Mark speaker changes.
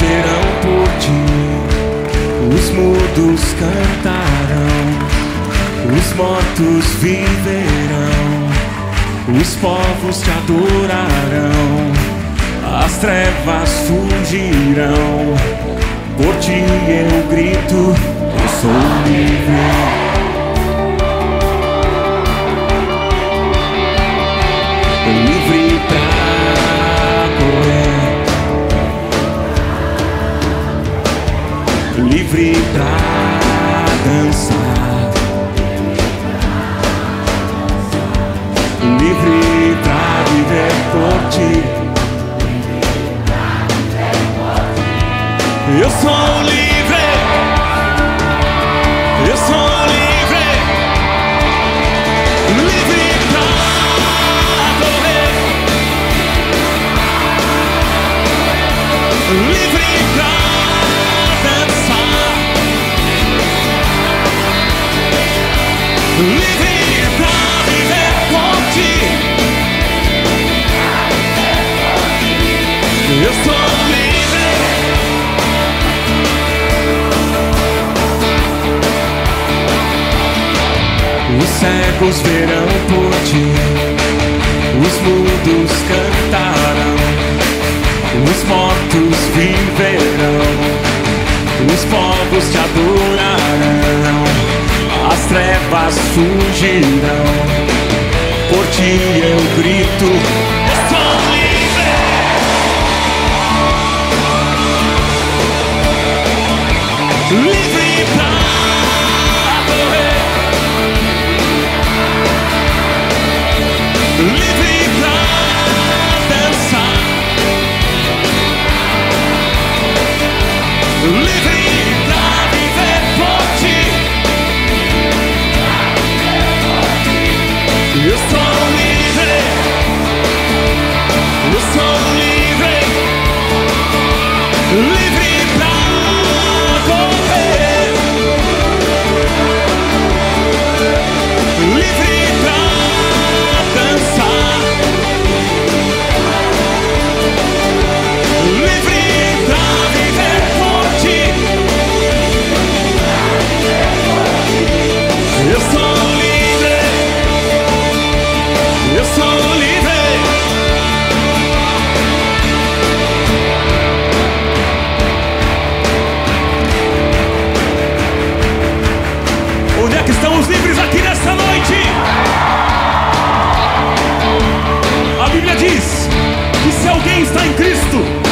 Speaker 1: verão por ti, os mudos cantarão, os mortos viverão, os povos te adorarão, as trevas fugirão. Por ti eu grito, eu sou livre. Livre pra correr, livre pra dançar, livre pra viver por ti. Eu sou livre, eu sou livre, livre pra correr, livre pra dançar, livre pra viver por ti. Eu sou livre. Os cegos verão por ti, os mudos cantarão, os mortos viverão, os povos te adorarão, as trevas fugirão. Por ti eu grito, eu sou livre. Livre pra correr, livre pra dançar, livre pra viver por ti. Eu sou livre, eu sou livre, livre pra correr, livre pra dançar, livre pra viver por ti. Eu sou livre, eu sou livre. Onde é que estão os livres aqui nessa noite? A Bíblia diz que se alguém está em Cristo,